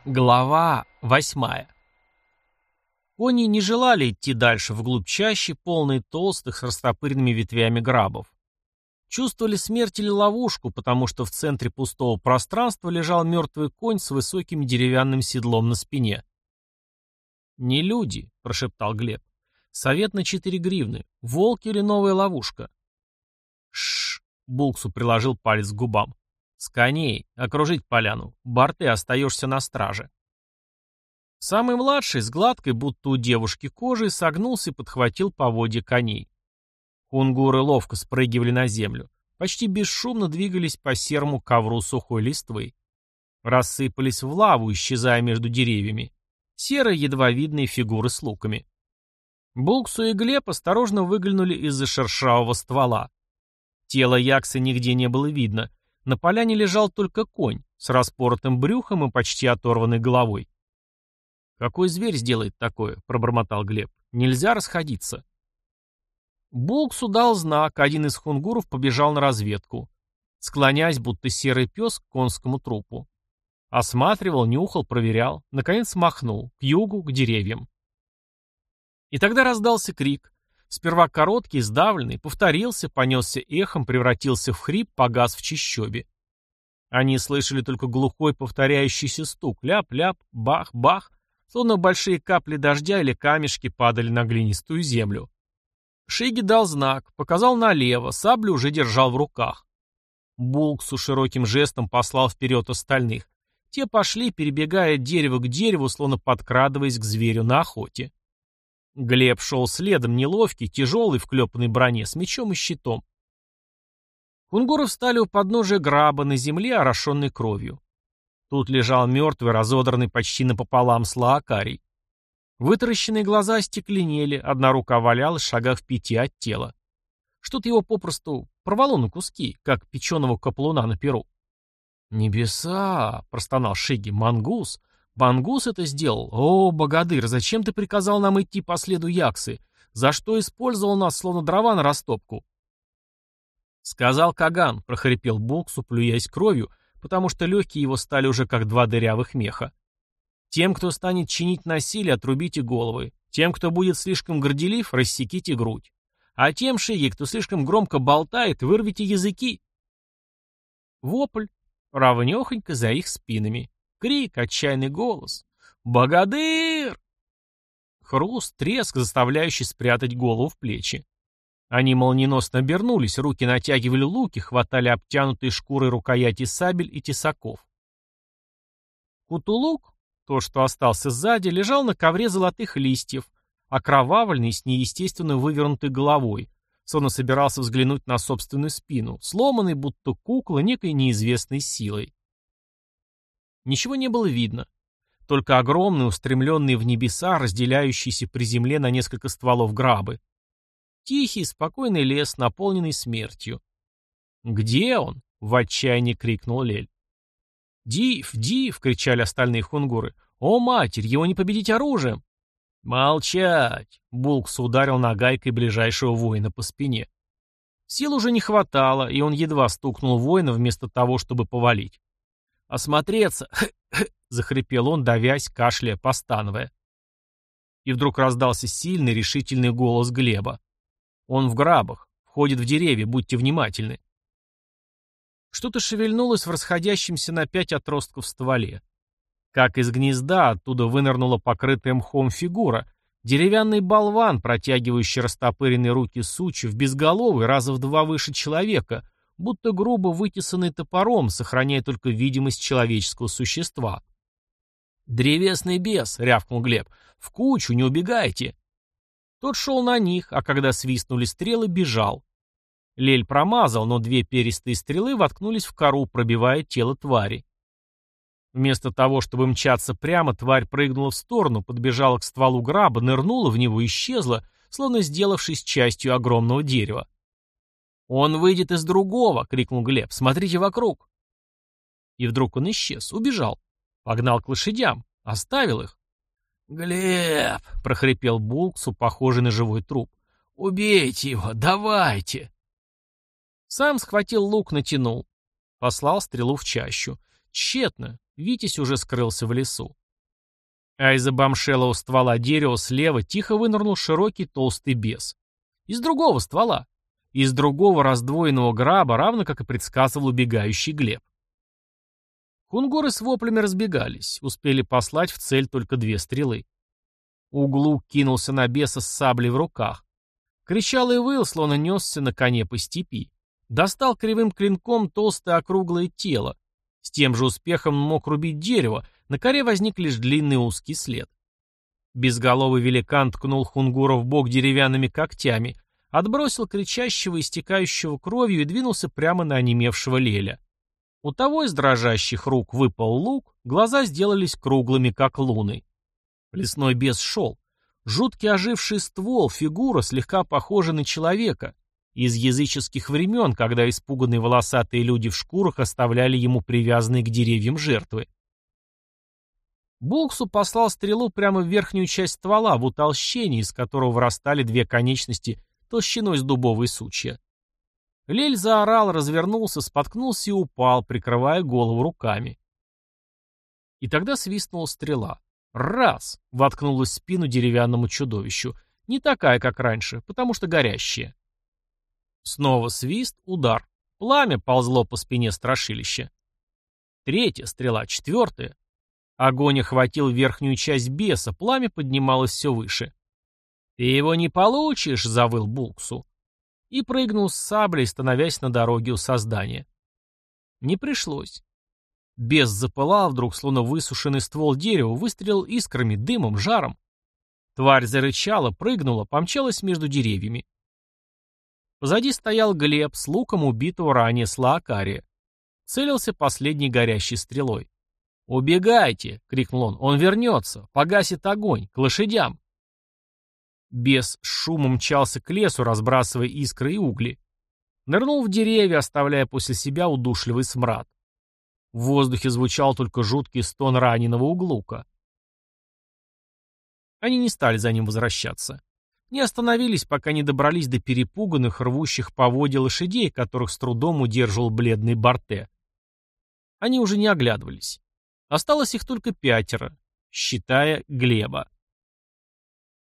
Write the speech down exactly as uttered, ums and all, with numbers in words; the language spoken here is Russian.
Глава восьмая. Кони не желали идти дальше вглубь чащи, полной толстых с растопыренными ветвями грабов. Чувствовали смерть или ловушку, потому что в центре пустого пространства лежал мертвый конь с высоким деревянным седлом на спине. «Не люди», — прошептал Глеб. «Совет на четыре гривны. Волк или новая ловушка?» «Шш», — Булксу приложил палец к губам. «С коней. Окружить поляну. Бар, ты остаешься на страже». Самый младший, с гладкой, будто у девушки кожей, согнулся и подхватил поводья коней. Хунгуры ловко спрыгивали на землю. Почти бесшумно двигались по серому ковру сухой листвы. Рассыпались в лаву, исчезая между деревьями. Серые, едва видные фигуры с луками. Булксу и Глеб осторожно выглянули из-за шершавого ствола. Тела Яксы нигде не было видно. На поляне лежал только конь, с распоротым брюхом и почти оторванной головой. «Какой зверь сделает такое?» — пробормотал Глеб. «Нельзя расходиться». Булксу дал знак, один из хунгуров побежал на разведку, склоняясь, будто серый пес, к конскому трупу. Осматривал, нюхал, проверял, наконец махнул, к югу, к деревьям. И тогда раздался крик. Сперва короткий, сдавленный, повторился, понесся эхом, превратился в хрип, погас в чащобе. Они слышали только глухой повторяющийся стук, ляп-ляп, бах-бах, словно большие капли дождя или камешки падали на глинистую землю. Шиги дал знак, показал налево, саблю уже держал в руках. Булксу широким жестом послал вперед остальных. Те пошли, перебегая от дерева к дереву, словно подкрадываясь к зверю на охоте. Глеб шел следом, неловкий, тяжелый, в клепанной броне, с мечом и щитом. Хунгуры встали у подножия граба на земле, орошенной кровью. Тут лежал мертвый, разодранный почти напополам слаакарий. Вытаращенные глаза остекленели, одна рука валялась в шагах в пяти от тела. Что-то его попросту порвало на куски, как печеного каплуна на перу. «Небеса!» — простонал Шиги. «Мангус! Мангус это сделал! О, богатырь, зачем ты приказал нам идти по следу Яксы? За что использовал нас, словно дрова на растопку?» «Сказал Каган», — прохрипел Булксу, плюясь кровью, потому что легкие его стали уже как два дырявых меха. «Тем, кто станет чинить насилие, отрубите головы. Тем, кто будет слишком горделив, рассеките грудь. А тем, Шиги, кто слишком громко болтает, вырвите языки». Вопль. Равнёхонько за их спинами. Крик, отчаянный голос. «Богатырь!» Хруст, треск, заставляющий спрятать голову в плечи. Они молниеносно обернулись, руки натягивали луки, хватали обтянутые шкурой рукояти сабель и тесаков. Кутулук, то, что остался сзади, лежал на ковре золотых листьев, окровавленный с неестественно вывернутой головой, словно собирался взглянуть на собственную спину, сломанный, будто кукла, некой неизвестной силой. Ничего не было видно. Только огромные, устремленные в небеса, разделяющиеся при земле на несколько стволов грабы. Тихий, спокойный лес, наполненный смертью. «Где он?» — в отчаянии крикнул Лель. «Див! Див!» — кричали остальные хунгуры. «О, матерь! Его не победить оружием!» «Молчать!» — Булкс ударил нагайкой ближайшего воина по спине. Сил уже не хватало, и он едва стукнул воина вместо того, чтобы повалить. «Осмотреться!» — захрипел он, давясь, кашляя, постановая. И вдруг раздался сильный, решительный голос Глеба. «Он в грабах, входит в деревья, будьте внимательны». Что-то шевельнулось в расходящемся на пять отростков стволе. Как из гнезда оттуда вынырнула покрытая мхом фигура, деревянный болван, протягивающий растопыренные руки сучьев, безголовый, раза в два выше человека, будто грубо вытесанный топором, сохраняя только видимость человеческого существа. «Древесный бес!» — рявкнул Глеб. «В кучу, не убегайте!» Тот шел на них, а когда свистнули стрелы, бежал. Лель промазал, но две перистые стрелы воткнулись в кору, пробивая тело твари. Вместо того, чтобы мчаться прямо, тварь прыгнула в сторону, подбежала к стволу граба, нырнула в него и исчезла, словно сделавшись частью огромного дерева. «Он выйдет из другого!» — крикнул Глеб. «Смотрите вокруг!» И вдруг он исчез, убежал. Погнал к лошадям, оставил их. «Глеб!» — прохрипел Булксу, похожий на живой труп. «Убейте его! Давайте!» Сам схватил лук, натянул. Послал стрелу в чащу. Тщетно. Витязь уже скрылся в лесу. А из обомшелого ствола дерева слева тихо вынырнул широкий толстый бес. Из другого ствола. Из другого раздвоенного граба, равно как и предсказывал убегающий Глеб. Хунгуры с воплями разбегались, успели послать в цель только две стрелы. Углук кинулся на беса с саблей в руках. Кричал и выл, словно несся на коне по степи. Достал кривым клинком толстое округлое тело. С тем же успехом мог рубить дерево, на коре возник лишь длинный узкий след. Безголовый великан ткнул Хунгура в бок деревянными когтями, отбросил кричащего, истекающего кровью и двинулся прямо на онемевшего Леля. У того из дрожащих рук выпал лук, глаза сделались круглыми, как луны. Лесной бес шел. Жуткий оживший ствол, фигура, слегка похожа на человека, из языческих времен, когда испуганные волосатые люди в шкурах оставляли ему привязанные к деревьям жертвы. Булксу послал стрелу прямо в верхнюю часть ствола, в утолщение, из которого вырастали две конечности толщиной с дубовые сучья. Лель заорал, развернулся, споткнулся и упал, прикрывая голову руками. И тогда свистнула стрела. Раз! Воткнулась в спину деревянному чудовищу. Не такая, как раньше, потому что горящая. Снова свист, удар. Пламя ползло по спине страшилища. Третья стрела, четвертая. Огонь охватил верхнюю часть беса, пламя поднималось все выше. «Ты его не получишь!» — завыл Булксу. И прыгнул с саблей, становясь на дороге у создания. Не пришлось. Бес запылал вдруг, словно высушенный ствол дерева, выстрелил искрами, дымом, жаром. Тварь зарычала, прыгнула, помчалась между деревьями. Позади стоял Глеб с луком убитого ранее Слаакария. Целился последней горящей стрелой. «Убегайте!» — крикнул он. «Он вернется! Погасит огонь! К лошадям!» Бес с шумом мчался к лесу, разбрасывая искры и угли. Нырнул в деревья, оставляя после себя удушливый смрад. В воздухе звучал только жуткий стон раненого углука. Они не стали за ним возвращаться. Не остановились, пока не добрались до перепуганных, рвущих поводья лошадей, которых с трудом удерживал бледный Барте. Они уже не оглядывались. Осталось их только пятеро, считая Глеба.